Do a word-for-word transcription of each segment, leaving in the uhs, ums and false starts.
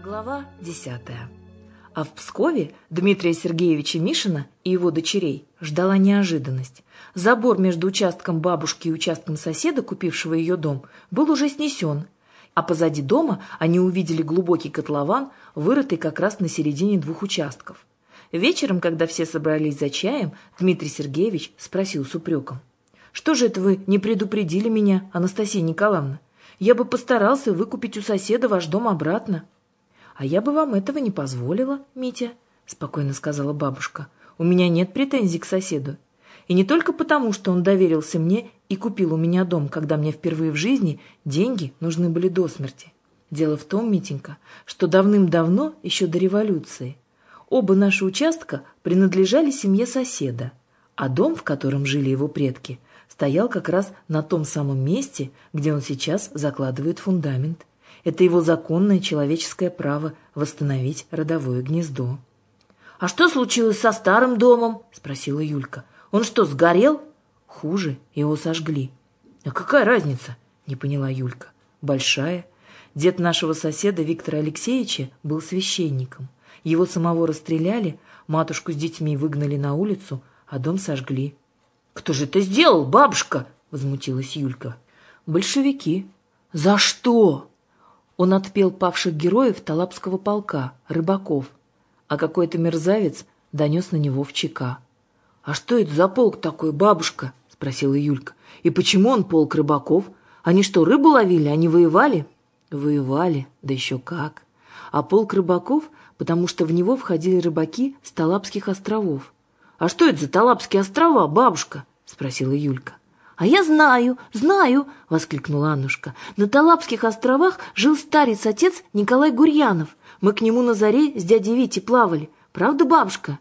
Глава десятая. А в Пскове Дмитрия Сергеевича Мишина и его дочерей ждала неожиданность. Забор между участком бабушки и участком соседа, купившего ее дом, был уже снесен, а позади дома они увидели глубокий котлован, вырытый как раз на середине двух участков. Вечером, когда все собрались за чаем, Дмитрий Сергеевич спросил с упреком: «Что же это вы не предупредили меня, Анастасия Николаевна? Я бы постарался выкупить у соседа ваш дом обратно». «А я бы вам этого не позволила, Митя», — спокойно сказала бабушка. «У меня нет претензий к соседу. И не только потому, что он доверился мне и купил у меня дом, когда мне впервые в жизни деньги нужны были до смерти. Дело в том, Митенька, что давным-давно, еще до революции, оба наши участка принадлежали семье соседа, а дом, в котором жили его предки, стоял как раз на том самом месте, где он сейчас закладывает фундамент. Это его законное человеческое право восстановить родовое гнездо». «А что случилось со старым домом?» — спросила Юлька. «Он что, сгорел?» «Хуже, его сожгли». «А какая разница?» — не поняла Юлька. «Большая. Дед нашего соседа Виктора Алексеевича был священником. Его самого расстреляли, матушку с детьми выгнали на улицу, а дом сожгли». «Кто же это сделал, бабушка?» — возмутилась Юлька. «Большевики». «За что?» Он отпел павших героев Талапского полка, рыбаков, а какой-то мерзавец донес на него в ЧК. «А что это за полк такой, бабушка?» — спросила Юлька. «И почему он полк рыбаков? Они что, рыбу ловили, они воевали?» «Воевали, да еще как. А полк рыбаков, потому что в него входили рыбаки с Талапских островов». «А что это за Талапские острова, бабушка?» — спросила Юлька. «А я знаю, знаю!» — воскликнула Аннушка. «На Талапских островах жил старец-отец Николай Гурьянов. Мы к нему на заре с дядей Витей плавали. Правда, бабушка?»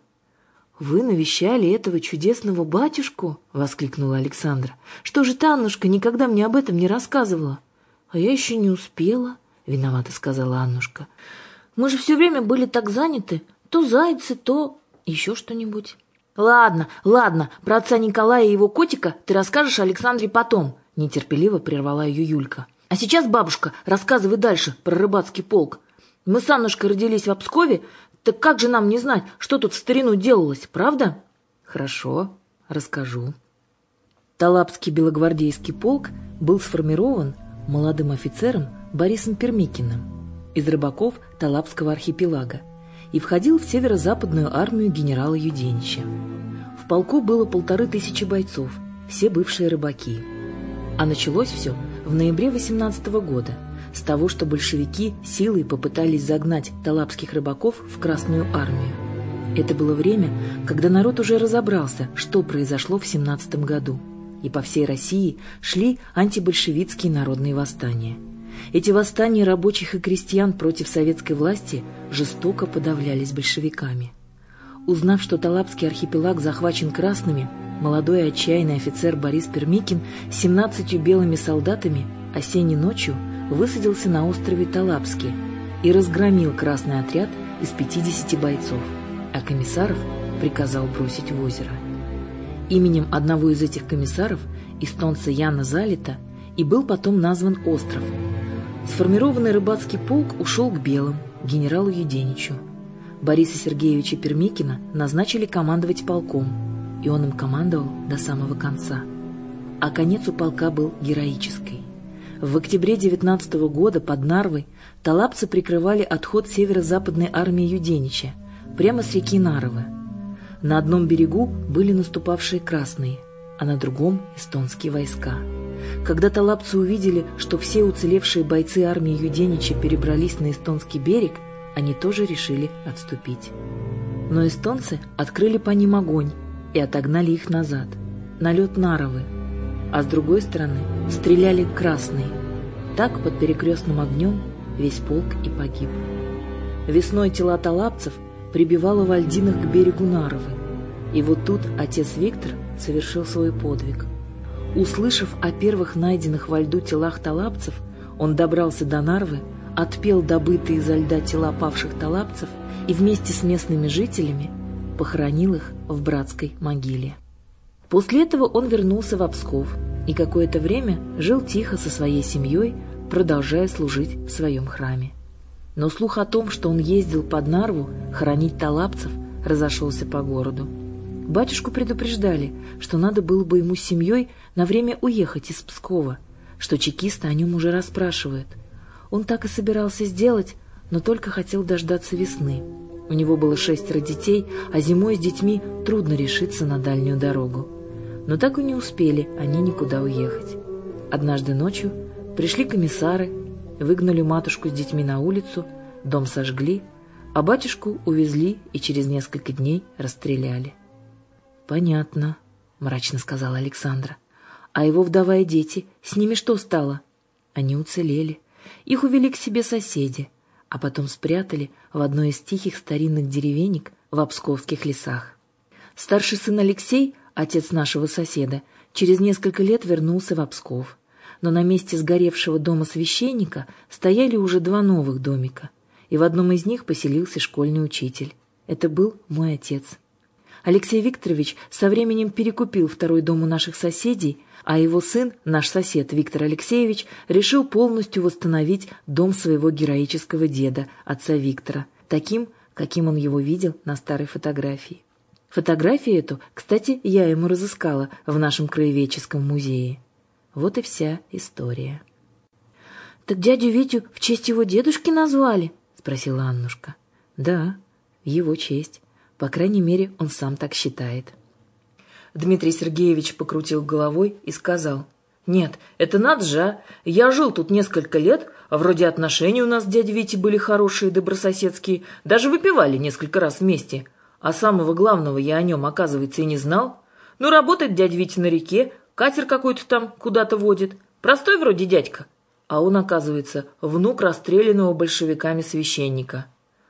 «Вы навещали этого чудесного батюшку?» — воскликнула Александра. «Что же ты, Аннушка, никогда мне об этом не рассказывала?» «А я еще не успела», — виновата сказала Аннушка. «Мы же все время были так заняты. То зайцы, то еще что-нибудь». «Ладно, ладно, про отца Николая и его котика ты расскажешь Александре потом», — нетерпеливо прервала ее Юлька. «А сейчас, бабушка, рассказывай дальше про рыбацкий полк. Мы с Аннушкой родились в Пскове, так как же нам не знать, что тут в старину делалось, правда?» «Хорошо, расскажу». Талапский белогвардейский полк был сформирован молодым офицером Борисом Пермикиным из рыбаков Талапского архипелага и входил в северо-западную армию генерала Юденича. В полку было полторы тысячи бойцов, все бывшие рыбаки. А началось все в ноябре восемнадцатого года с того, что большевики силой попытались загнать талапских рыбаков в Красную армию. Это было время, когда народ уже разобрался, что произошло в семнадцатом году, и по всей России шли антибольшевистские народные восстания. Эти восстания рабочих и крестьян против советской власти жестоко подавлялись большевиками. Узнав, что Талапский архипелаг захвачен красными, молодой и отчаянный офицер Борис Пермикин с семнадцатью белыми солдатами осенней ночью высадился на острове Талапский и разгромил красный отряд из пятидесяти бойцов, а комиссаров приказал бросить в озеро. Именем одного из этих комиссаров, эстонца Яна Залита, и был потом назван остров. Сформированный рыбацкий полк ушел к белым, генералу Юденичу. Бориса Сергеевича Пермикина назначили командовать полком, и он им командовал до самого конца. А конец у полка был героический. В октябре девятнадцатого года под Нарвой талапцы прикрывали отход северо-западной армии Юденича прямо с реки Наровы. На одном берегу были наступавшие красные, а на другом — эстонские войска. Когда талапцы увидели, что все уцелевшие бойцы армии Юденича перебрались на эстонский берег, они тоже решили отступить. Но эстонцы открыли по ним огонь и отогнали их назад, на лед Наровы, а с другой стороны стреляли красные. Так под перекрестным огнем весь полк и погиб. Весной тела талапцев прибивало в льдинах к берегу Наровы, и вот тут отец Виктор совершил свой подвиг. Услышав о первых найденных во льду телах талапцев, он добрался до Нарвы, отпел добытые изо льда тела павших талапцев и вместе с местными жителями похоронил их в братской могиле. После этого он вернулся в Псков и какое-то время жил тихо со своей семьей, продолжая служить в своем храме. Но слух о том, что он ездил под Нарву хоронить талапцев, разошелся по городу. Батюшку предупреждали, что надо было бы ему с семьей на время уехать из Пскова, что чекисты о нем уже расспрашивают. Он так и собирался сделать, но только хотел дождаться весны. У него было шестеро детей, а зимой с детьми трудно решиться на дальнюю дорогу. Но так и не успели они никуда уехать. Однажды ночью пришли комиссары, выгнали матушку с детьми на улицу, дом сожгли, а батюшку увезли и через несколько дней расстреляли. «Понятно», — мрачно сказала Александра. «А его вдова и дети, с ними что стало?» Они уцелели. Их увели к себе соседи, а потом спрятали в одной из тихих старинных деревенек в псковских лесах. Старший сын Алексей, отец нашего соседа, через несколько лет вернулся в Псков. Но на месте сгоревшего дома священника стояли уже два новых домика, и в одном из них поселился школьный учитель. Это был мой отец. Алексей Викторович со временем перекупил второй дом у наших соседей, а его сын, наш сосед Виктор Алексеевич, решил полностью восстановить дом своего героического деда, отца Виктора, таким, каким он его видел на старой фотографии. Фотографию эту, кстати, я ему разыскала в нашем краеведческом музее. Вот и вся история. — Так дядю Витю в честь его дедушки назвали? — спросила Аннушка. — Да, в его честь. По крайней мере, он сам так считает. Дмитрий Сергеевич покрутил головой и сказал: «Нет, это надо же, а! Я жил тут несколько лет, а вроде отношения у нас с дядей Витей были хорошие, добрососедские, даже выпивали несколько раз вместе. А самого главного я о нем, оказывается, и не знал. Ну, работает дядя Витя на реке, катер какой-то там куда-то водит. Простой вроде дядька. А он, оказывается, внук расстрелянного большевиками священника».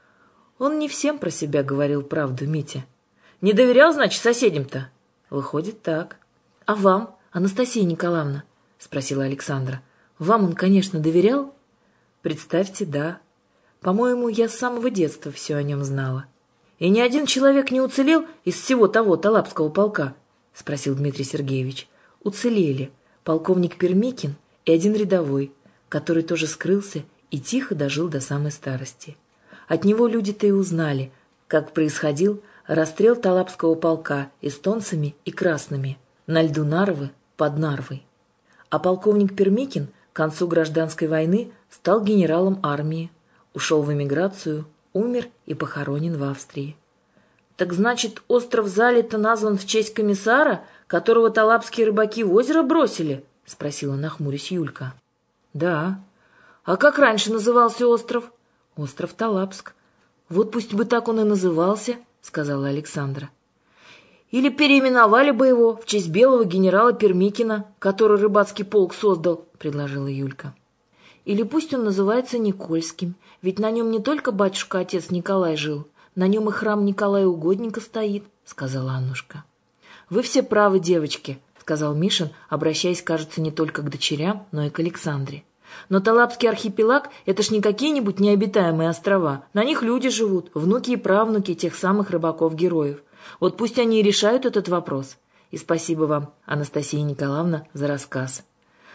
Он не всем про себя говорил правду, Митя. «Не доверял, значит, соседям-то?» «Выходит, так. А вам, Анастасия Николаевна?» — спросила Александра. «Вам он, конечно, доверял?» «Представьте, да. По-моему, я с самого детства все о нем знала». «И ни один человек не уцелел из всего того Талапского полка?» — спросил Дмитрий Сергеевич. «Уцелели полковник Пермикин и один рядовой, который тоже скрылся и тихо дожил до самой старости. От него люди-то и узнали, как происходил расстрел Талапского полка эстонцами и красными на льду Нарвы под Нарвой. А полковник Пермикин к концу гражданской войны стал генералом армии, ушел в эмиграцию, умер и похоронен в Австрии». «Так значит, остров Залито назван в честь комиссара, которого талапские рыбаки в озеро бросили?» — спросила, нахмурясь, Юлька. «Да. А как раньше назывался остров?» «Остров Талапск». «Вот пусть бы так он и назывался», — сказала Александра. «Или переименовали бы его в честь белого генерала Пермикина, который рыбацкий полк создал», — предложила Юлька. «Или пусть он называется Никольским, ведь на нем не только батюшка-отец Николай жил, на нем и храм Николая Угодника стоит», — сказала Аннушка. «Вы все правы, девочки», — сказал Мишин, обращаясь, кажется, не только к дочерям, но и к Александре. «Но Талапский архипелаг — это ж не какие-нибудь необитаемые острова. На них люди живут, внуки и правнуки тех самых рыбаков-героев. Вот пусть они и решают этот вопрос. И спасибо вам, Анастасия Николаевна, за рассказ».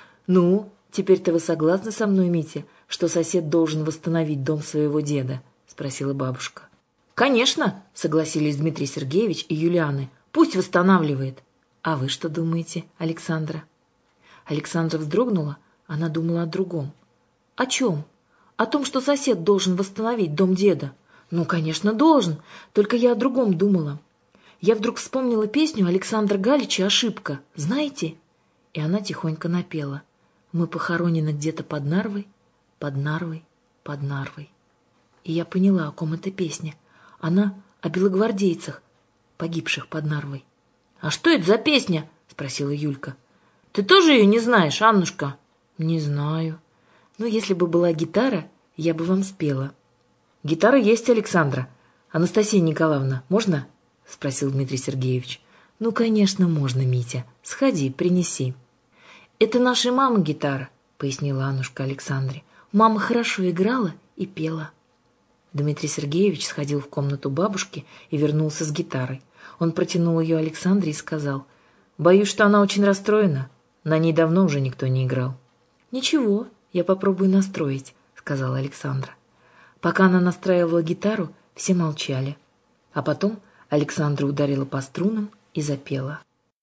«Ну, теперь-то вы согласны со мной, Митя, что сосед должен восстановить дом своего деда?» — спросила бабушка. «Конечно», — согласились Дмитрий Сергеевич и Юлианы. «Пусть восстанавливает». «А вы что думаете, Александра?» Александра вздрогнула. Она думала о другом. «О чем?» «О том, что сосед должен восстановить дом деда». «Ну, конечно, должен. Только я о другом думала. Я вдруг вспомнила песню Александра Галича «Ошибка». Знаете?» И она тихонько напела: «Мы похоронены где-то под Нарвой, под Нарвой, под Нарвой». И я поняла, о ком эта песня. Она о белогвардейцах, погибших под Нарвой. «А что это за песня?» — спросила Юлька. «Ты тоже ее не знаешь, Аннушка?» «Не знаю. Но если бы была гитара, я бы вам спела». «Гитара есть, Александра. Анастасия Николаевна, можно?» — спросил Дмитрий Сергеевич. «Ну, конечно, можно, Митя. Сходи, принеси». «Это нашей мамы гитара», — пояснила Аннушка Александре. «Мама хорошо играла и пела». Дмитрий Сергеевич сходил в комнату бабушки и вернулся с гитарой. Он протянул ее Александре и сказал: «Боюсь, что она очень расстроена. На ней давно уже никто не играл». «Ничего, я попробую настроить», — сказала Александра. Пока она настраивала гитару, все молчали. А потом Александра ударила по струнам и запела.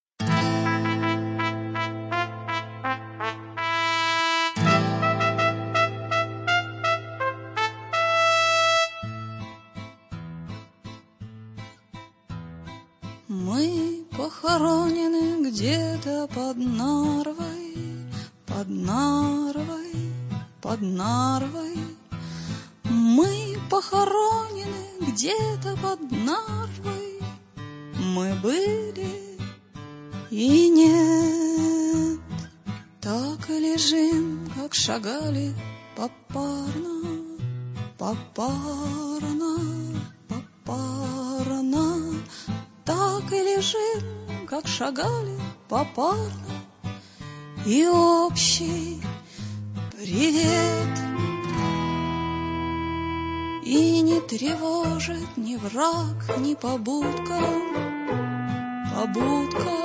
Мы похоронены где-то под Нарвой, под Нарвой, под Нарвой. Мы похоронены где-то под Нарвой. Мы были и нет. Так и лежим, как шагали попарно, попарно, попарно. Так и лежим, как шагали попарно. И общий привет. И не тревожит ни враг, ни побудка, побудка,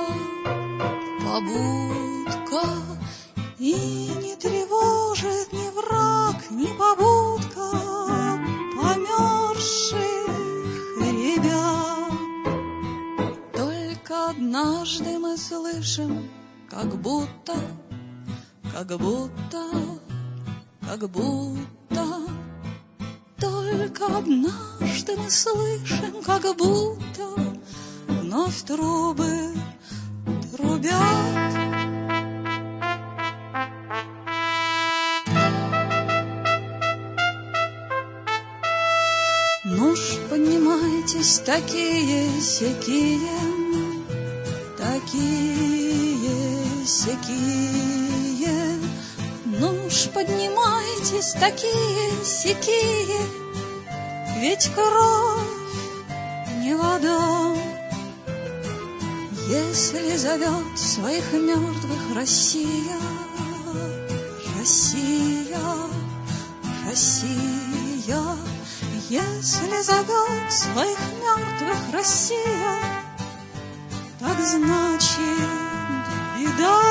побудка. И не тревожит ни враг, ни побудка померзших ребят. Только однажды мы слышим, как будто, как будто, как будто. Только однажды мы слышим, как будто вновь трубы трубят. Ну ж, поднимайтесь, такие-сякие, такие-сякие. Ну ж, поднимайтесь, такие-сякие, ведь кровь не вода. Если зовет своих мертвых Россия, Россия, Россия. Если зовет своих мертвых Россия, так значит беда.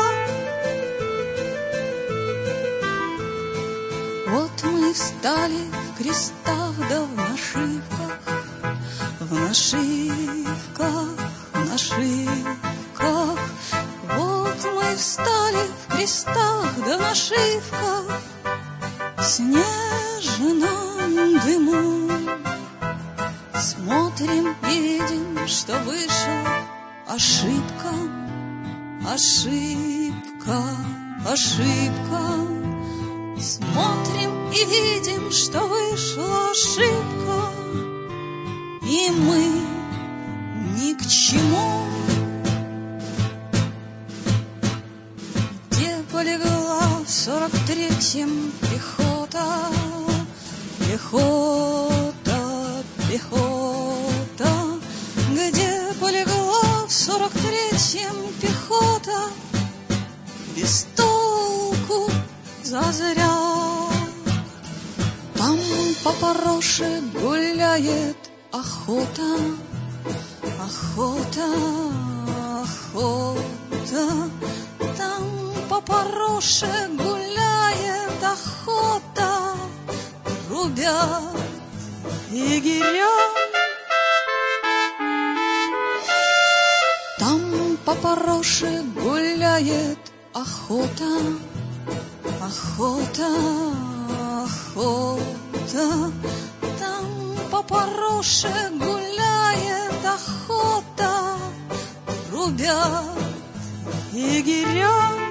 Вот мы встали в крестах да в нашивках, в нашивках, в нашивках. Вот мы встали в крестах да в нашивках, в снежном дыму. Смотрим и видим, что вышла ошибка, ошибка, ошибка. Смотрим и видим, что вышла ошибка, и мы ни к чему. Где полегла в сорок третьем пехота, пехота, пехота. Где полегла в сорок третьем пехота, без толку, зазря. Там по Пороше гуляет охота, охота, охота. Там по Пороше гуляет охота, рубят егеря. Там по Пороше гуляет охота, охота, охота. Там по Пороше гуляет охота, рубят егеря.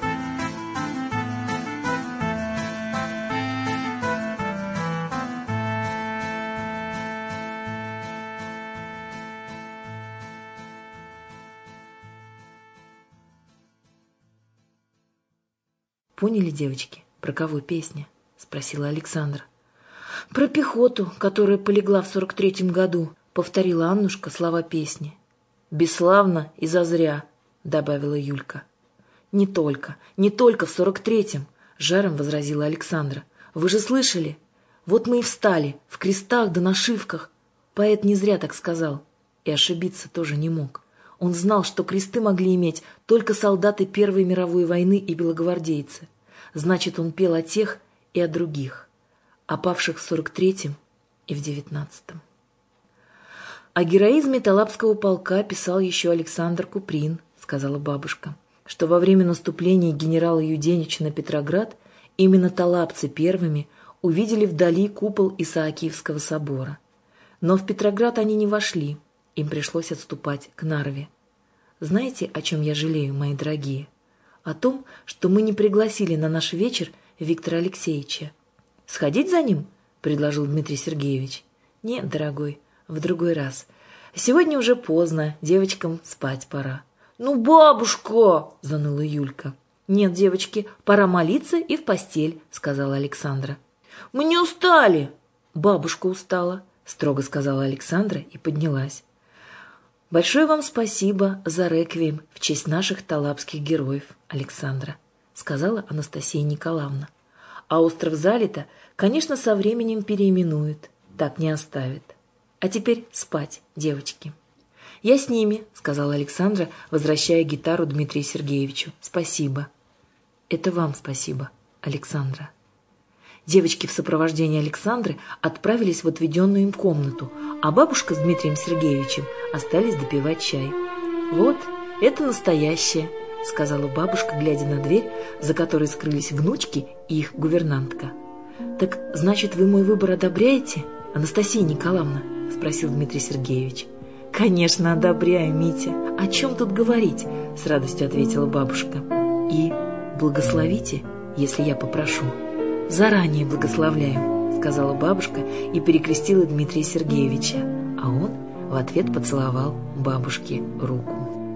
«Поняли, девочки, про кого песня?» — спросила Александра. «Про пехоту, которая полегла в сорок третьем году», — повторила Аннушка слова песни. «Бесславно и зазря», — добавила Юлька. «Не только, не только в сорок третьем», — жаром возразила Александра. «Вы же слышали? Вот мы и встали, в крестах да нашивках». Поэт не зря так сказал. И ошибиться тоже не мог. Он знал, что кресты могли иметь только солдаты Первой мировой войны и белогвардейцы. Значит, он пел о тех и о других. о павших в сорок третьем и в девятнадцатом. О героизме Талапского полка писал еще Александр Куприн, сказала бабушка, что во время наступления генерала Юденича на Петроград именно талапцы первыми увидели вдали купол Исаакиевского собора. Но в Петроград они не вошли, им пришлось отступать к Нарве. Знаете, о чем я жалею, мои дорогие? О том, что мы не пригласили на наш вечер Виктора Алексеевича. «Сходить за ним?» — предложил Дмитрий Сергеевич. «Нет, дорогой, в другой раз. Сегодня уже поздно, девочкам спать пора». «Ну, бабушка!» — заныла Юлька. «Нет, девочки, пора молиться и в постель», — сказала Александра. «Мы не устали!» «Бабушка устала», — строго сказала Александра и поднялась. «Большое вам спасибо за реквием в честь наших талапских героев, Александра», — сказала Анастасия Николаевна. «А остров Залита, конечно, со временем переименуют, так не оставят. А теперь спать, девочки». «Я с ними», — сказала Александра, возвращая гитару Дмитрию Сергеевичу. «Спасибо». «Это вам спасибо, Александра». Девочки в сопровождении Александры отправились в отведенную им комнату, а бабушка с Дмитрием Сергеевичем остались допивать чай. «Вот, это настоящее», — сказала бабушка, глядя на дверь, за которой скрылись внучки и их гувернантка. «Так, значит, вы мой выбор одобряете, Анастасия Николаевна?» — спросил Дмитрий Сергеевич. «Конечно, одобряю, Митя. О чем тут говорить?» — с радостью ответила бабушка. «И благословите, если я попрошу». «Заранее благословляю», — сказала бабушка и перекрестила Дмитрия Сергеевича, а он в ответ поцеловал бабушке руку.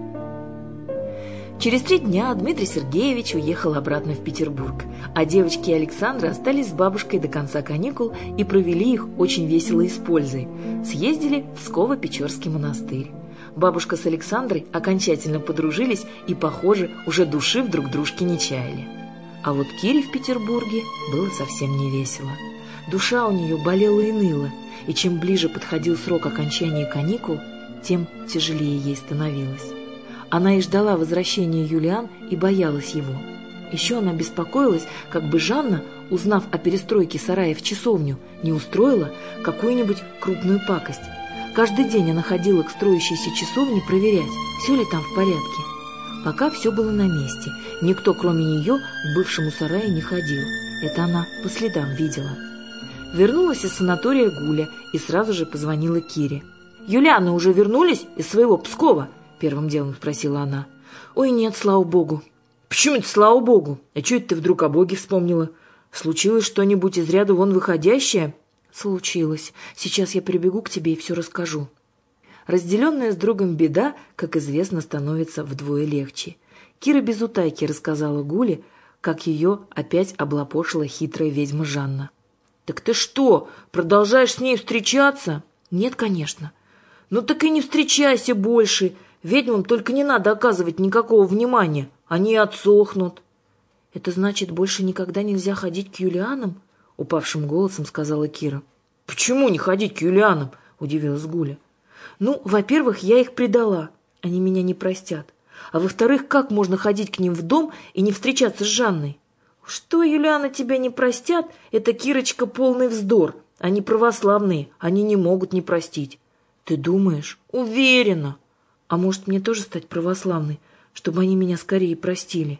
Через три дня Дмитрий Сергеевич уехал обратно в Петербург, а девочки и Александра остались с бабушкой до конца каникул и провели их очень весело и с пользой. Съездили в Псково-Печорский монастырь. Бабушка с Александрой окончательно подружились и, похоже, уже души в друг дружке не чаяли. А вот Кире в Петербурге было совсем не весело. Душа у нее болела и ныла, и чем ближе подходил срок окончания каникул, тем тяжелее ей становилось. Она и ждала возвращения Юлиан и боялась его. Еще она беспокоилась, как бы Жанна, узнав о перестройке сарая в часовню, не устроила какую-нибудь крупную пакость. Каждый день она ходила к строящейся часовне проверять, все ли там в порядке. Пока все было на месте, никто, кроме нее, к бывшему сараю не ходил. Это она по следам видела. Вернулась из санатория Гуля и сразу же позвонила Кире. «Юлианы уже вернулись из своего Пскова?» — первым делом спросила она. «Ой, нет, слава богу». «Почему это слава богу? А чего это ты вдруг о Боге вспомнила? Случилось что-нибудь из ряда вон выходящее?» «Случилось. Сейчас я прибегу к тебе и все расскажу». Разделенная с другом беда, как известно, становится вдвое легче. Кира без утайки рассказала Гуле, как ее опять облапошила хитрая ведьма Жанна. «Так ты что, продолжаешь с ней встречаться?» «Нет, конечно». «Ну так и не встречайся больше. Ведьмам только не надо оказывать никакого внимания. Они отсохнут». «Это значит, больше никогда нельзя ходить к Юлианам?» — упавшим голосом сказала Кира. «Почему не ходить к Юлианам?» — удивилась Гуля. «Ну, во-первых, я их предала. Они меня не простят. А во-вторых, как можно ходить к ним в дом и не встречаться с Жанной?» «Что, Юлианы тебя не простят? Это, Кирочка, полный вздор. Они православные, они не могут не простить». «Ты думаешь?» «Уверена». «А может, мне тоже стать православной, чтобы они меня скорее простили?»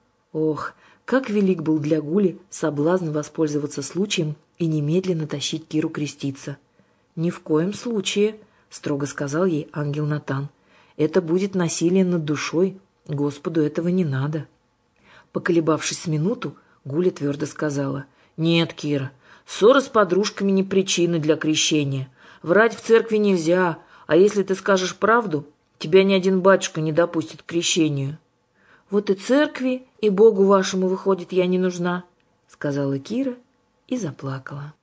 Ох, как велик был для Гули соблазн воспользоваться случаем и немедленно тащить Киру креститься. «Ни в коем случае», — строго сказал ей ангел Натан. «Это будет насилие над душой. Господу этого не надо». Поколебавшись с минуту, Гуля твердо сказала: «Нет, Кира, ссора с подружками не причина для крещения. Врать в церкви нельзя, а если ты скажешь правду, тебя ни один батюшка не допустит к крещению». «Вот и церкви, и Богу вашему, выходит, я не нужна», — сказала Кира и заплакала.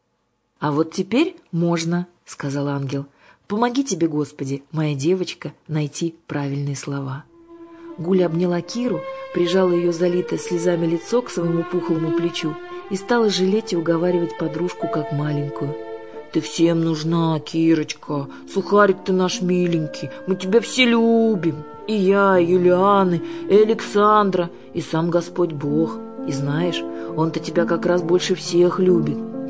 «А вот теперь можно», — сказал ангел. «Помоги тебе, Господи, моя девочка, найти правильные слова». Гуля обняла Киру, прижала ее залитое слезами лицо к своему пухлому плечу и стала жалеть и уговаривать подружку как маленькую. «Ты всем нужна, Кирочка, сухарик ты наш миленький, мы тебя все любим, и я, и Юлианы, и Александра, и сам Господь Бог, и знаешь, Он-то тебя как раз больше всех любит.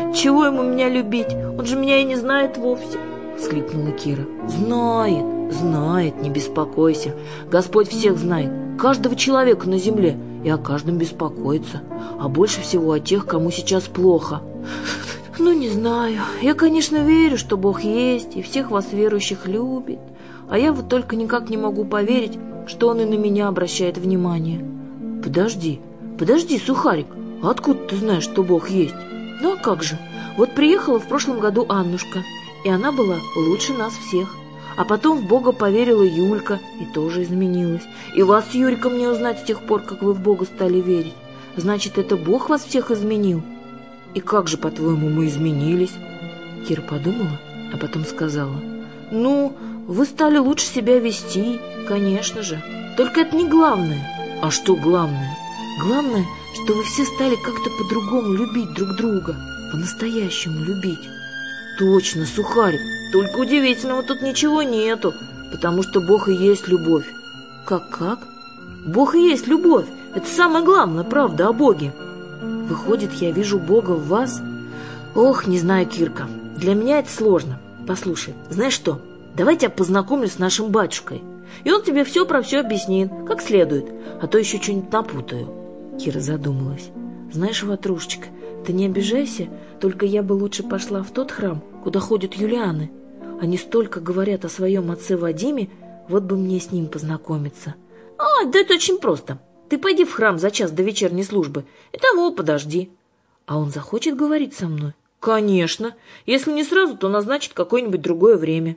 Чего ему меня любить? Он же меня и не знает вовсе!» — всхлипнула Кира. «Знает, знает, не беспокойся. Господь всех знает, каждого человека на земле, и о каждом беспокоится, а больше всего о тех, кому сейчас плохо. Ну, не знаю. Я, конечно, верю, что Бог есть и всех вас верующих любит, а я вот только никак не могу поверить, что Он и на меня обращает внимание». «Подожди, подожди, Сухарик, а откуда ты знаешь, что Бог есть?» «Ну, а как же? Вот приехала в прошлом году Аннушка, и она была лучше нас всех. А потом в Бога поверила Юлька и тоже изменилась. И вас с Юриком не узнать с тех пор, как вы в Бога стали верить. Значит, это Бог вас всех изменил?» «И как же, по-твоему, мы изменились?» Кира подумала, а потом сказала: «Ну, вы стали лучше себя вести, конечно же. Только это не главное». «А что главное?» «Главное, что вы все стали как-то по-другому любить друг друга, по-настоящему любить». «Точно, Сухарик, только удивительного тут ничего нету, потому что Бог и есть любовь». «Как-как?» «Бог и есть любовь, это самое главное, правда о Боге». «Выходит, я вижу Бога в вас?» «Ох, не знаю, Кирка, для меня это сложно. Послушай, знаешь что, давай тебя познакомлю с нашим батюшкой, и он тебе все про все объяснит, как следует, а то еще что-нибудь напутаю». Кира задумалась. «Знаешь, Ватрушечка, ты не обижайся, только я бы лучше пошла в тот храм, куда ходят Юлианы. Они столько говорят о своем отце Вадиме, вот бы мне с ним познакомиться». «А, да это очень просто. Ты пойди в храм за час до вечерней службы, и того подожди». «А он захочет говорить со мной?» «Конечно. Если не сразу, то назначит какое-нибудь другое время».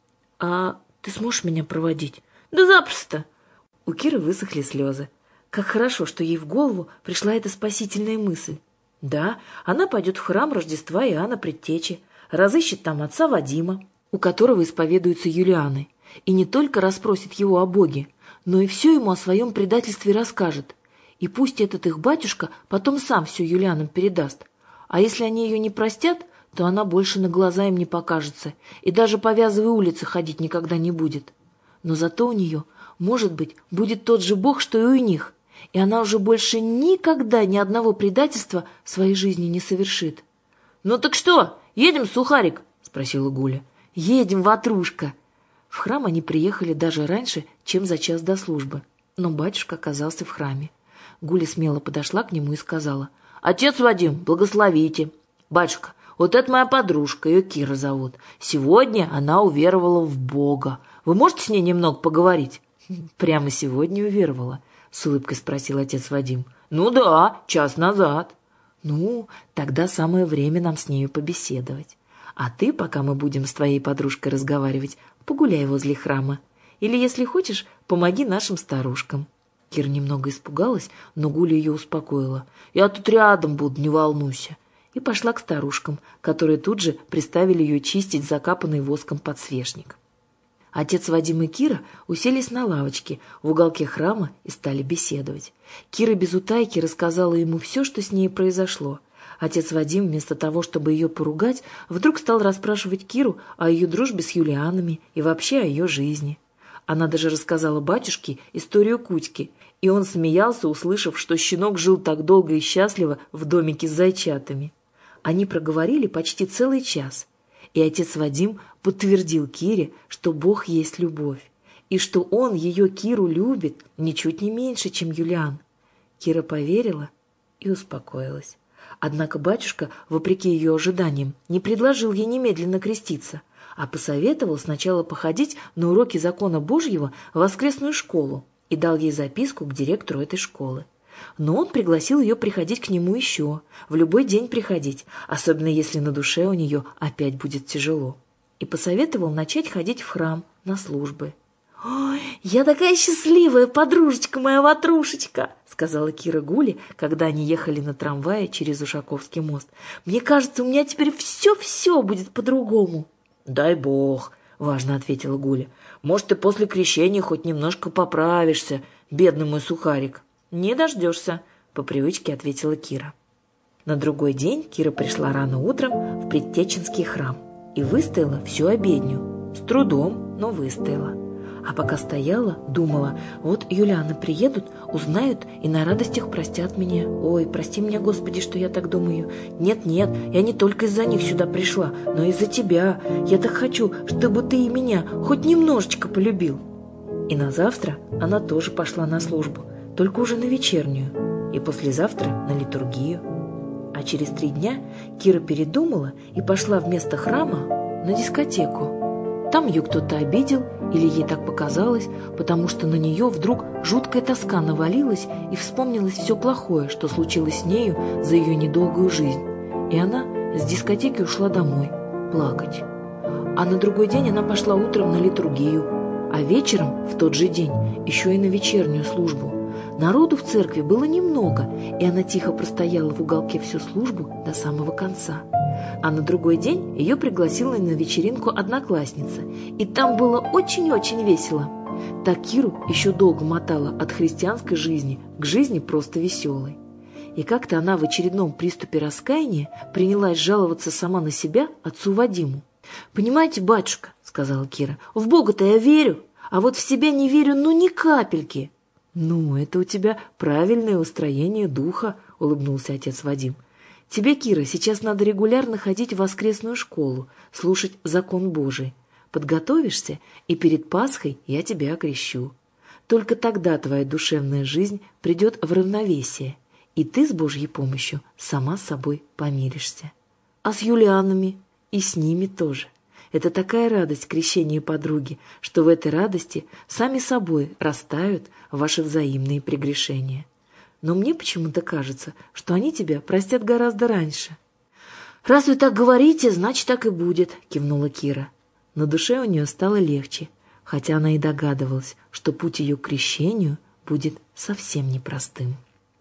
«А ты сможешь меня проводить?» «Да запросто». У Киры высохли слезы. Как хорошо, что ей в голову пришла эта спасительная мысль. Да, она пойдет в храм Рождества Иоанна Предтечи, разыщет там отца Вадима, у которого исповедуются Юлианы, и не только расспросит его о Боге, но и все ему о своем предательстве расскажет. И пусть этот их батюшка потом сам все Юлианам передаст. А если они ее не простят, то она больше на глаза им не покажется и даже по Вязовой улице ходить никогда не будет. Но зато у нее, может быть, будет тот же Бог, что и у них, и она уже больше никогда ни одного предательства в своей жизни не совершит. «Ну так что, едем, Сухарик?» — спросила Гуля. «Едем, Ватрушка». В храм они приехали даже раньше, чем за час до службы, но батюшка оказался в храме. Гуля смело подошла к нему и сказала: «Отец Вадим, благословите. Батюшка, вот это моя подружка, ее Кира зовут. Сегодня она уверовала в Бога. Вы можете с ней немного поговорить?» «Прямо сегодня уверовала?» — с улыбкой спросил отец Вадим. «Ну да, час назад». «Ну, тогда самое время нам с нею побеседовать. А ты, пока мы будем с твоей подружкой разговаривать, погуляй возле храма. Или, если хочешь, помоги нашим старушкам». Кира немного испугалась, но Гуля ее успокоила. «Я тут рядом буду, не волнуйся». И пошла к старушкам, которые тут же приставили ее чистить закапанный воском подсвечник. Отец Вадим и Кира уселись на лавочке в уголке храма и стали беседовать. Кира без утайки рассказала ему все, что с ней произошло. Отец Вадим, вместо того, чтобы ее поругать, вдруг стал расспрашивать Киру о ее дружбе с Юлианами и вообще о ее жизни. Она даже рассказала батюшке историю Кузьки, и он смеялся, услышав, что щенок жил так долго и счастливо в домике с зайчатами. Они проговорили почти целый час, и отец Вадим подтвердил Кире, что Бог есть любовь, и что он ее, Киру, любит ничуть не меньше, чем Юлиан. Кира поверила и успокоилась. Однако батюшка, вопреки ее ожиданиям, не предложил ей немедленно креститься, а посоветовал сначала походить на уроки закона Божьего в воскресную школу и дал ей записку к директору этой школы. Но он пригласил ее приходить к нему еще, в любой день приходить, особенно если на душе у нее опять будет тяжело, и посоветовал начать ходить в храм на службы. «Ой, я такая счастливая, подружечка моя Ватрушечка!» — сказала Кира Гуле, когда они ехали на трамвае через Ушаковский мост. «Мне кажется, у меня теперь все-все будет по-другому». «Дай бог!» — важно ответила Гуля. «Может, ты после крещения хоть немножко поправишься, бедный мой Сухарик». «Не дождешься», — по привычке ответила Кира. На другой день Кира пришла рано утром в Предтеченский храм и выстояла всю обедню. С трудом, но выстояла. А пока стояла, думала, вот Юлианы приедут, узнают и на радостях простят меня. Ой, прости меня, Господи, что я так думаю. Нет-нет, я не только из-за них сюда пришла, но и из-за тебя. Я так хочу, чтобы ты и меня хоть немножечко полюбил. И на завтра она тоже пошла на службу, только уже на вечернюю, и послезавтра на литургию. А через три дня Кира передумала и пошла вместо храма на дискотеку. Там ее кто-то обидел, или ей так показалось, потому что на нее вдруг жуткая тоска навалилась и вспомнилось все плохое, что случилось с нею за ее недолгую жизнь. И она с дискотеки ушла домой плакать. А на другой день она пошла утром на литургию, а вечером в тот же день еще и на вечернюю службу. Народу в церкви было немного, и она тихо простояла в уголке всю службу до самого конца. А на другой день ее пригласила на вечеринку одноклассница, и там было очень-очень весело. Так Киру еще долго мотала от христианской жизни к жизни просто веселой. И как-то она в очередном приступе раскаяния принялась жаловаться сама на себя отцу Вадиму. «Понимаете, батюшка, — сказала Кира, — в Бога-то я верю, а вот в себя не верю ну ни капельки». «Ну, это у тебя правильное устроение духа, — улыбнулся отец Вадим. Тебе, Кира, сейчас надо регулярно ходить в воскресную школу, слушать закон Божий. Подготовишься, и перед Пасхой я тебя окрещу. Только тогда твоя душевная жизнь придет в равновесие, и ты с Божьей помощью сама с собой помиришься. А с Юлианами и с ними тоже. Это такая радость крещения подруги, что в этой радости сами собой растают ваши взаимные прегрешения. Но мне почему-то кажется, что они тебя простят гораздо раньше». «Раз вы так говорите, значит, так и будет», — кивнула Кира. На душе у нее стало легче, хотя она и догадывалась, что путь ее к крещению будет совсем непростым.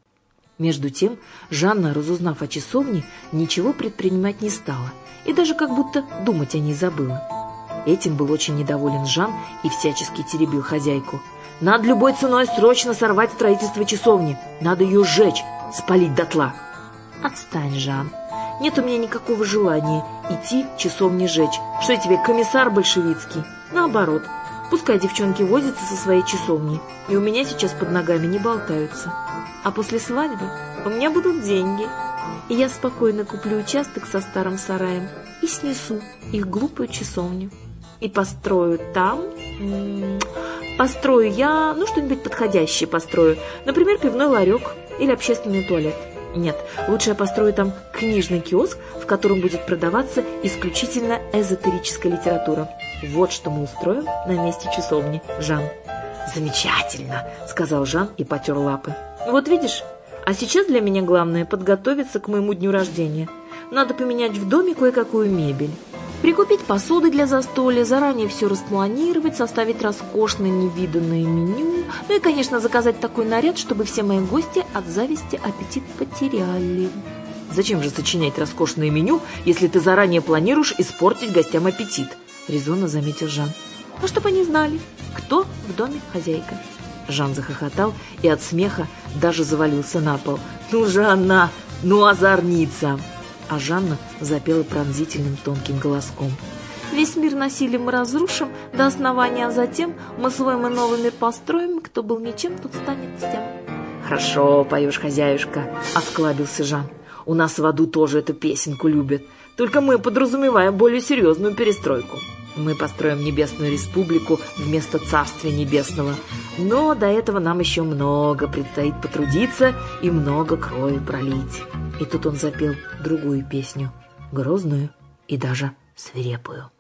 Между тем Жанна, разузнав о часовне, ничего предпринимать не стала и даже как будто думать о ней забыла. Этим был очень недоволен Жан и всячески теребил хозяйку. «Надо любой ценой срочно сорвать строительство часовни. Надо ее сжечь, спалить дотла». «Отстань, Жан. Нет у меня никакого желания идти часовни жечь. Что я тебе, комиссар большевицкий? Наоборот, пускай девчонки возятся со своей часовней, и у меня сейчас под ногами не болтаются. А после свадьбы у меня будут деньги, и я спокойно куплю участок со старым сараем и снесу их глупую часовню. И построю там... М-м, построю я, ну, что-нибудь подходящее построю. Например, пивной ларек или общественный туалет. Нет, лучше я построю там книжный киоск, в котором будет продаваться исключительно эзотерическая литература. Вот что мы устроим на месте часовни, Жан». «Замечательно», — сказал Жан и потер лапы. «Вот видишь, а сейчас для меня главное подготовиться к моему дню рождения. Надо поменять в доме кое-какую мебель, прикупить посуды для застолья, заранее все распланировать, составить роскошное невиданное меню, ну и, конечно, заказать такой наряд, чтобы все мои гости от зависти аппетит потеряли». «Зачем же сочинять роскошное меню, если ты заранее планируешь испортить гостям аппетит?» — резонно заметил Жан. «Ну, чтобы они знали, кто в доме хозяйка». Жан захохотал и от смеха даже завалился на пол. «Ну, Жанна, ну, озорница!» А Жанна запела пронзительным тонким голоском. «Весь мир насилием мы разрушим до основания, а затем мы свой мы новый мир построим, кто был ничем, тот станет всем». «Хорошо поешь, хозяюшка», — осклабился Жан. «У нас в аду тоже эту песенку любят, только мы подразумеваем более серьезную перестройку. Мы построим небесную республику вместо царствия небесного, но до этого нам еще много предстоит потрудиться и много крови пролить». И тут он запел другую песню, грозную и даже свирепую.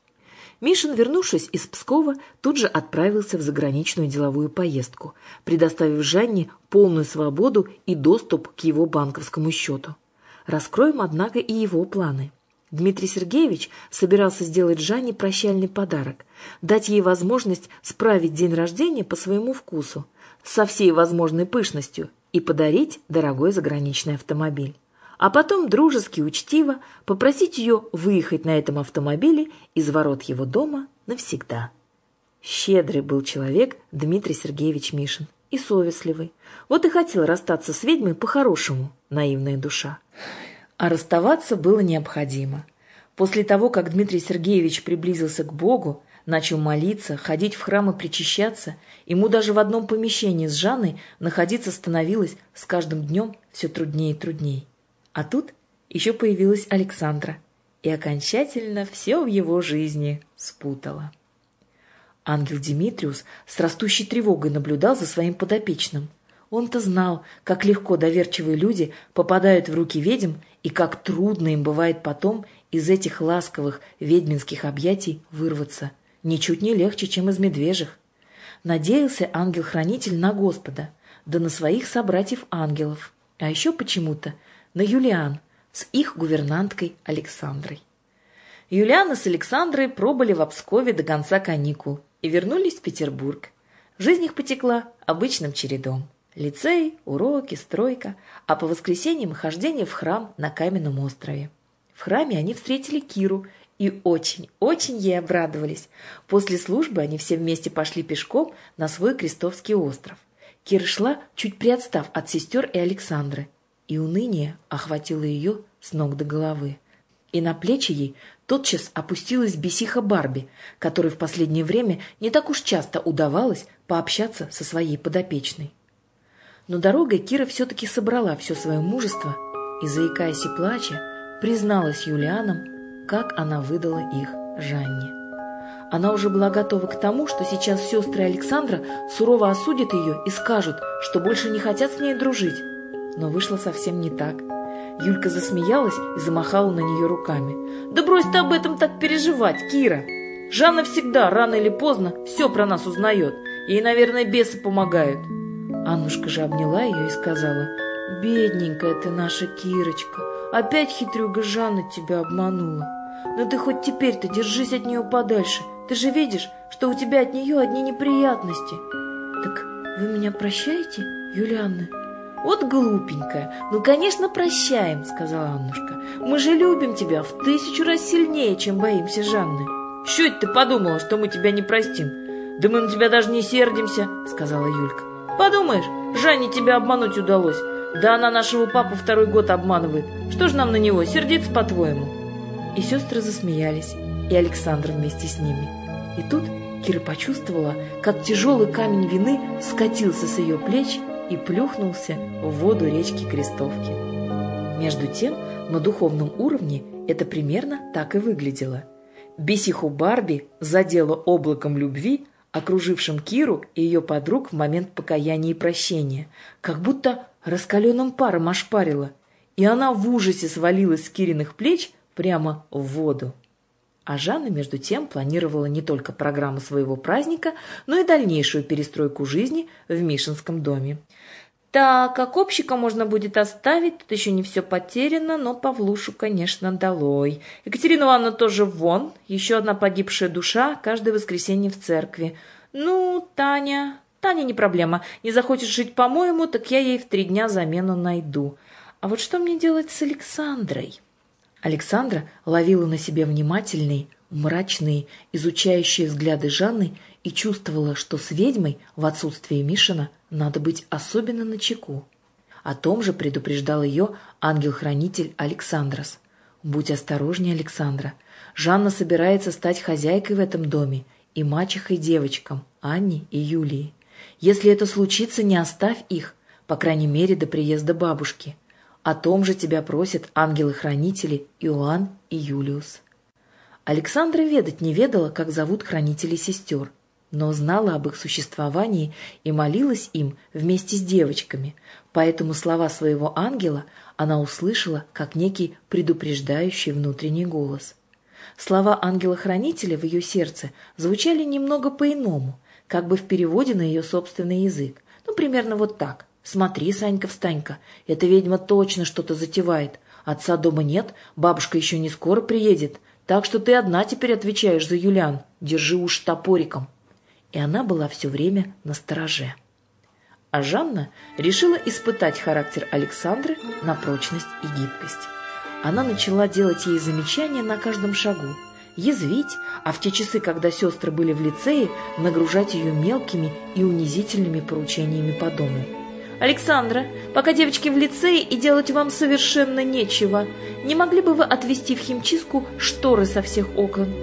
Мишин, вернувшись из Пскова, тут же отправился в заграничную деловую поездку, предоставив Жанне полную свободу и доступ к его банковскому счету. Раскроем, однако, и его планы. Дмитрий Сергеевич собирался сделать Жанне прощальный подарок, дать ей возможность справить день рождения по своему вкусу, со всей возможной пышностью, и подарить дорогой заграничный автомобиль. А потом дружески, учтиво попросить ее выехать на этом автомобиле из ворот его дома навсегда. Щедрый был человек Дмитрий Сергеевич Мишин и совестливый. Вот и хотел расстаться с ведьмой по-хорошему, наивная душа. А расставаться было необходимо. После того, как Дмитрий Сергеевич приблизился к Богу, Начал молиться, ходить в храм и причащаться. Ему даже в одном помещении с Жанной находиться становилось с каждым днем все труднее и труднее. А тут еще появилась Александра, и окончательно все в его жизни спутала. Ангел Димитриус с растущей тревогой наблюдал за своим подопечным. Он-то знал, как легко доверчивые люди попадают в руки ведьм и как трудно им бывает потом из этих ласковых ведьминских объятий вырваться, ничуть не легче, чем из медвежьих. Надеялся ангел-хранитель на Господа, да на своих собратьев-ангелов, а еще почему-то на Юлиан с их гувернанткой Александрой. Юлиана с Александрой пробыли в Пскове до конца каникул и вернулись в Петербург. Жизнь их потекла обычным чередом. Лицей, уроки, стройка, а по воскресеньям хождение в храм на Каменном острове. В храме они встретили Киру и очень-очень ей обрадовались. После службы они все вместе пошли пешком на свой Крестовский остров. Кира шла, чуть приотстав от сестер и Александры, и уныние охватило ее с ног до головы. И на плечи ей тотчас опустилась бесиха Барби, которой в последнее время не так уж часто удавалось пообщаться со своей подопечной. Но дорогой Кира все-таки собрала все свое мужество и, заикаясь и плача, призналась Юлианам, как она выдала их Жанне. Она уже была готова к тому, что сейчас сестры Александра сурово осудят ее и скажут, что больше не хотят с ней дружить. Но вышло совсем не так. Юлька засмеялась и замахала на нее руками. «Да брось ты об этом так переживать, Кира! Жанна всегда, рано или поздно, все про нас узнает. Ей, наверное, бесы помогают». Аннушка же обняла ее и сказала: «Бедненькая ты наша Кирочка, опять хитрюга Жанна тебя обманула. Но ты хоть теперь-то держись от нее подальше. Ты же видишь, что у тебя от нее одни неприятности». «Так вы меня прощаете, Юлианна?» «Вот глупенькая, ну, конечно, прощаем», — сказала Аннушка. «Мы же любим тебя в тысячу раз сильнее, чем боимся Жанны». «Что это ты подумала, что мы тебя не простим? Да мы на тебя даже не сердимся», — сказала Юлька. «Подумаешь, Жанне тебя обмануть удалось. Да она нашего папу второй год обманывает. Что ж нам на него сердиться, по-твоему?» И сестры засмеялись, и Александр вместе с ними. И тут Кира почувствовала, как тяжелый камень вины скатился с ее плеч и плюхнулся в воду речки Крестовки. Между тем, на духовном уровне это примерно так и выглядело. Бесиху Барби задело облаком любви, окружившим Киру и ее подруг в момент покаяния и прощения, как будто раскаленным паром ошпарило, и она в ужасе свалилась с Кириных плеч прямо в воду. А Жанна, между тем, планировала не только программу своего праздника, но и дальнейшую перестройку жизни в Мишинском доме. Так, как общика можно будет оставить, тут еще не все потеряно, но Павлушу, конечно, долой. Екатерину Ивановну тоже вон, еще одна погибшая душа, каждое воскресенье в церкви. Ну, Таня... Таня не проблема, не захочет жить по-моему, так я ей в три дня замену найду. А вот что мне делать с Александрой? Александра ловила на себе внимательные, мрачные, изучающие взгляды Жанны и чувствовала, что с ведьмой в отсутствие Мишина надо быть особенно начеку. О том же предупреждал ее ангел-хранитель Александрос. «Будь осторожнее, Александра. Жанна собирается стать хозяйкой в этом доме и мачехой девочкам, Анне и Юлии. Если это случится, не оставь их, по крайней мере, до приезда бабушки. О том же тебя просят ангелы-хранители Иоанн и Юлиус». Александра ведать не ведала, как зовут хранителей сестер, но знала об их существовании и молилась им вместе с девочками, поэтому слова своего ангела она услышала как некий предупреждающий внутренний голос. Слова ангела-хранителя в ее сердце звучали немного по-иному, как бы в переводе на ее собственный язык. Ну, примерно вот так. «Смотри, Санька-встанька, эта ведьма точно что-то затевает. Отца дома нет, бабушка еще не скоро приедет, так что ты одна теперь отвечаешь за Юлиан. Держи уж топориком». И она была все время настороже. А Жанна решила испытать характер Александры на прочность и гибкость. Она начала делать ей замечания на каждом шагу, язвить, а в те часы, когда сестры были в лицее, нагружать ее мелкими и унизительными поручениями по дому. «Александра, пока девочки в лицее и делать вам совершенно нечего, не могли бы вы отвести в химчистку шторы со всех окон?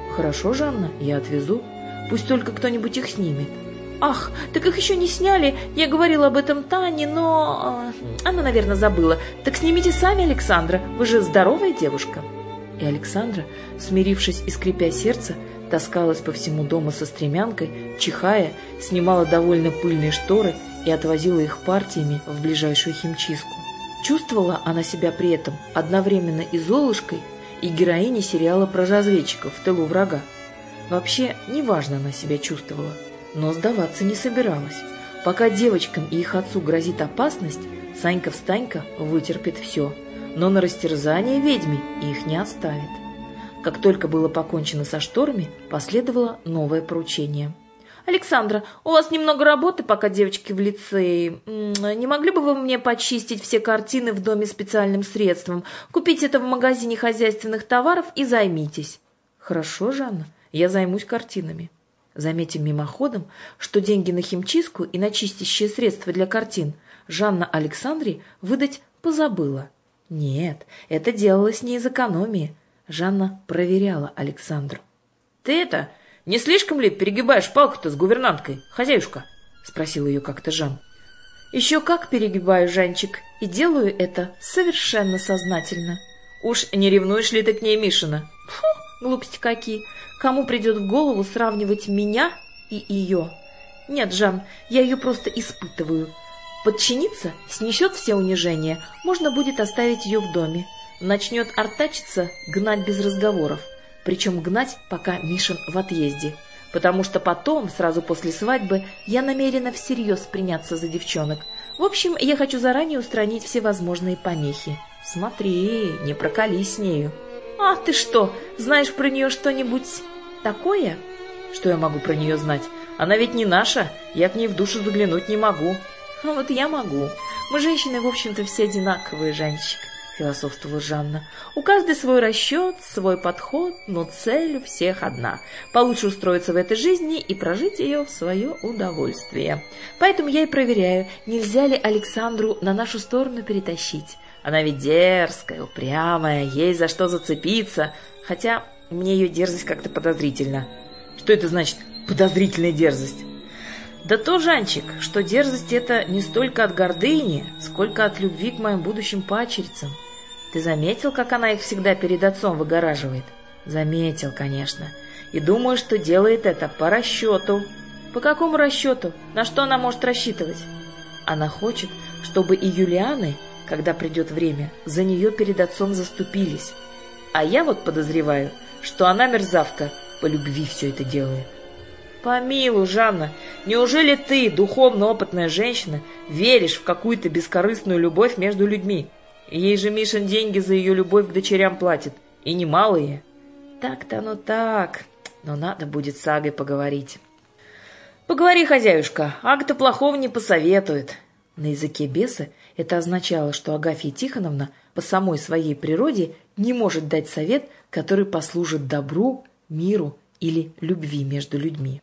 Хорошо, Жанна, я отвезу. Пусть только кто-нибудь их снимет. Ах, так их еще не сняли. Я говорила об этом Тане, но... Она, наверное, забыла. Так снимите сами, Александра. Вы же здоровая девушка. И Александра, смирившись и скрипя сердце, таскалась по всему дому со стремянкой, чихая, снимала довольно пыльные шторы и отвозила их партиями в ближайшую химчистку. Чувствовала она себя при этом одновременно и Золушкой, и героиней сериала про разведчиков в тылу врага. Вообще, неважно она себя чувствовала, но сдаваться не собиралась. Пока девочкам и их отцу грозит опасность, Санька-встанька вытерпит все, но на растерзание ведьме их не оставит. Как только было покончено со шторами, последовало новое поручение. «Александра, у вас немного работы, пока девочки в лицее. Не могли бы вы мне почистить все картины в доме специальным средством? Купить это в магазине хозяйственных товаров и займитесь». «Хорошо, Жанна, я займусь картинами». Заметим мимоходом, что деньги на химчистку и на чистящие средства для картин Жанна Александре выдать позабыла. Нет, это делалось не из экономии. Жанна проверяла Александру. «Ты это, не слишком ли перегибаешь палку-то с гувернанткой, хозяюшка?» — спросил ее как-то Жан. «Еще как перегибаю, Жанчик, и делаю это совершенно сознательно». «Уж не ревнуешь ли ты к ней, Мишина?» «Фу, глупости какие! Кому придет в голову сравнивать меня и ее? Нет, Жан, я ее просто испытываю. Подчиниться, снесет все унижения, можно будет оставить ее в доме. Начнет артачиться, гнать без разговоров. Причем гнать, пока Мишин в отъезде. Потому что потом, сразу после свадьбы, я намерена всерьез приняться за девчонок. В общем, я хочу заранее устранить все возможные помехи. Смотри, не прокались с нею». «А ты что, знаешь про нее что-нибудь такое?» «Что я могу про нее знать? Она ведь не наша, я к ней в душу заглянуть не могу». «А вот я могу. Мы, женщины, в общем-то, все одинаковые, Жанчик», — философствовала Жанна. «У каждой свой расчет, свой подход, но цель у всех одна. Получше устроиться в этой жизни и прожить ее в свое удовольствие. Поэтому я и проверяю, нельзя ли Александру на нашу сторону перетащить. Она ведь дерзкая, упрямая, ей за что зацепиться. Хотя мне ее дерзость как-то подозрительна». «Что это значит подозрительная дерзость?» «Да то, Жанчик, что дерзость это не столько от гордыни, сколько от любви к моим будущим падчерицам. Ты заметил, как она их всегда перед отцом выгораживает?» «Заметил, конечно. И думаю, что делает это по расчету». «По какому расчету? На что она может рассчитывать?» «Она хочет, чтобы и Юлианы, когда придет время, за нее перед отцом заступились. А я вот подозреваю, что она, мерзавка, по любви все это делает». «Помилуй, Жанна, неужели ты, духовно опытная женщина, веришь в какую-то бескорыстную любовь между людьми? Ей же Мишин деньги за ее любовь к дочерям платит, и немалые». «Так-то оно так, но надо будет с Агой поговорить». «Поговори, хозяюшка, Ага-то плохого не посоветует». На языке беса это означало, что Агафья Тихоновна по самой своей природе не может дать совет, который послужит добру, миру или любви между людьми.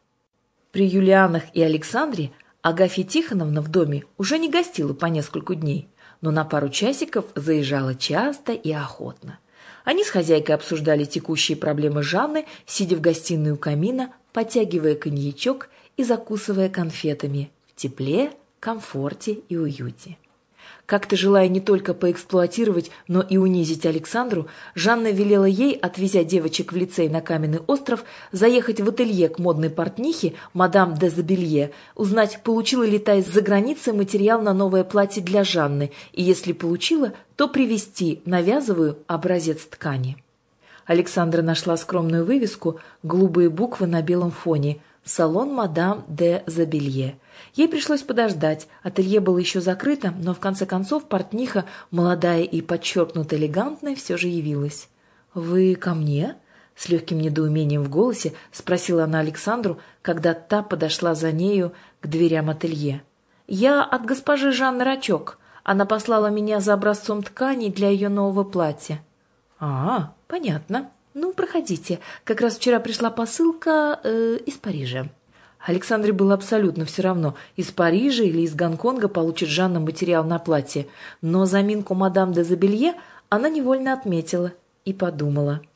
При Юлианах и Александре Агафья Тихоновна в доме уже не гостила по нескольку дней, но на пару часиков заезжала часто и охотно. Они с хозяйкой обсуждали текущие проблемы Жанны, сидя в гостиной у камина, потягивая коньячок и закусывая конфетами в тепле, комфорте и уюте. Как-то желая не только поэксплуатировать, но и унизить Александру, Жанна велела ей, отвезя девочек в лицей на Каменный остров, заехать в ателье к модной портнихе мадам де Забелье, узнать, получила ли та из-за границы материал на новое платье для Жанны, и если получила, то привезти, навязываю, образец ткани. Александра нашла скромную вывеску, голубые буквы на белом фоне «Салон мадам де Забелье». Ей пришлось подождать, ателье было еще закрыто, но в конце концов портниха, молодая и подчеркнуто элегантная, все же явилась. «Вы ко мне?» — с легким недоумением в голосе спросила она Александру, когда та подошла за нею к дверям ателье. «Я от госпожи Жанны Рачок. Она послала меня за образцом ткани для ее нового платья». «А, понятно. Ну, проходите. Как раз вчера пришла посылка э, из Парижа». Александре было абсолютно все равно, из Парижа или из Гонконга получит Жанна материал на платье, но заминку мадам де Забелье она невольно отметила и подумала.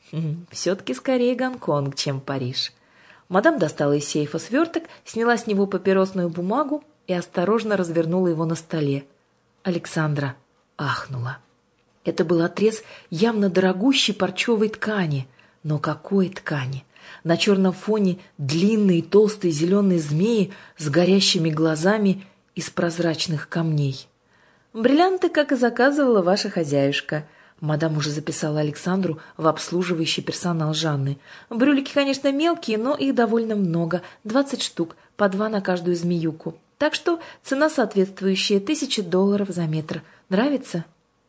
Все-таки скорее Гонконг, чем Париж. Мадам достала из сейфа сверток, сняла с него папиросную бумагу и осторожно развернула его на столе. Александра ахнула. Это был отрез явно дорогущей парчевой ткани. Но какой ткани? На черном фоне длинные толстые зеленые змеи с горящими глазами из прозрачных камней. «Бриллианты, как и заказывала ваша хозяюшка». Мадам уже записала Александру в обслуживающий персонал Жанны. «Брюлики, конечно, мелкие, но их довольно много. Двадцать штук, по два на каждую змеюку. Так что цена соответствующая, тысяча долларов за метр. Нравится?»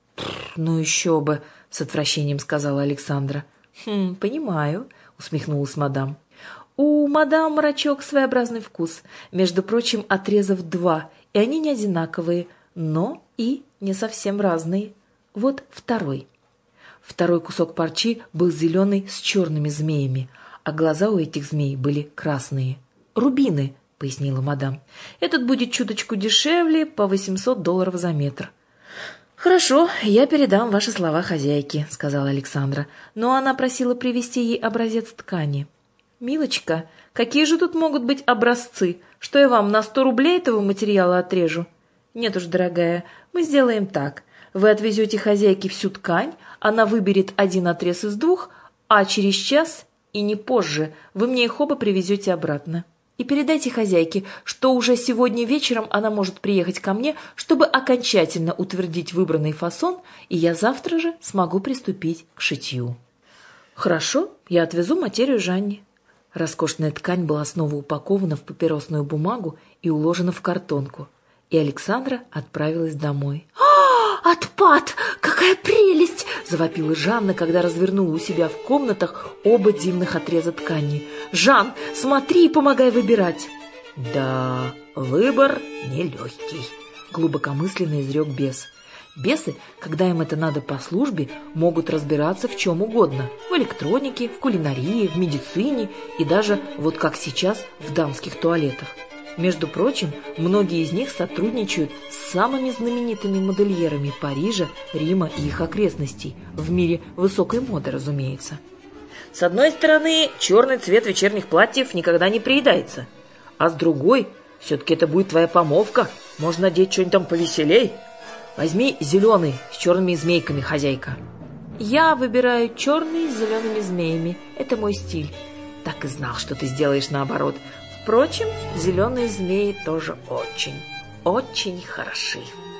«Ну еще бы», — с отвращением сказала Александра. «Хм, понимаю», — усмехнулась мадам. «У мадам Рачок своеобразный вкус. Между прочим, отрезов два, и они не одинаковые, но и не совсем разные. Вот второй». Второй кусок парчи был зеленый с черными змеями, а глаза у этих змей были красные. «Рубины», — пояснила мадам. «Этот будет чуточку дешевле, по восемьсот долларов за метр». «Хорошо, я передам ваши слова хозяйке», — сказала Александра, но она просила привезти ей образец ткани. «Милочка, какие же тут могут быть образцы? Что я вам на сто рублей этого материала отрежу?» «Нет уж, дорогая, мы сделаем так. Вы отвезете хозяйке всю ткань, она выберет один отрез из двух, а через час и не позже вы мне их оба привезете обратно. И передайте хозяйке, что уже сегодня вечером она может приехать ко мне, чтобы окончательно утвердить выбранный фасон, и я завтра же смогу приступить к шитью». «Хорошо, я отвезу материю Жанне». Роскошная ткань была снова упакована в папиросную бумагу и уложена в картонку, и Александра отправилась домой. «А, отпад! Какая прелесть!» – завопила Жанна, когда развернула у себя в комнатах оба дивных отреза ткани. «Жан, смотри и помогай выбирать!» «Да, выбор нелегкий», – глубокомысленно изрек бес. Бесы, когда им это надо по службе, могут разбираться в чем угодно – в электронике, в кулинарии, в медицине и даже, вот как сейчас, в дамских туалетах. Между прочим, многие из них сотрудничают с самыми знаменитыми модельерами Парижа, Рима и их окрестностей, в мире высокой моды, разумеется. С одной стороны, черный цвет вечерних платьев никогда не приедается, а с другой, все-таки это будет твоя помолвка, можно надеть что-нибудь там повеселей. Возьми зеленый с черными змейками, хозяйка. Я выбираю черный с зелеными змеями, это мой стиль. Так и знал, что ты сделаешь наоборот. Впрочем, зеленые змеи тоже очень, очень хороши.